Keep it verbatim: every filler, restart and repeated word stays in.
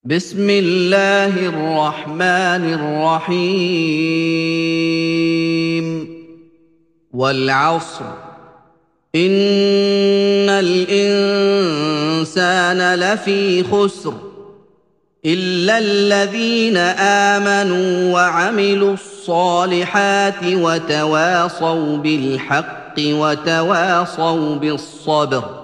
بسم الله الرحمن الرحيم والعصر إن الإنسان لفي خسر إلا الذين آمنوا وعملوا الصالحات وتواصوا بالحق وتواصوا بالصبر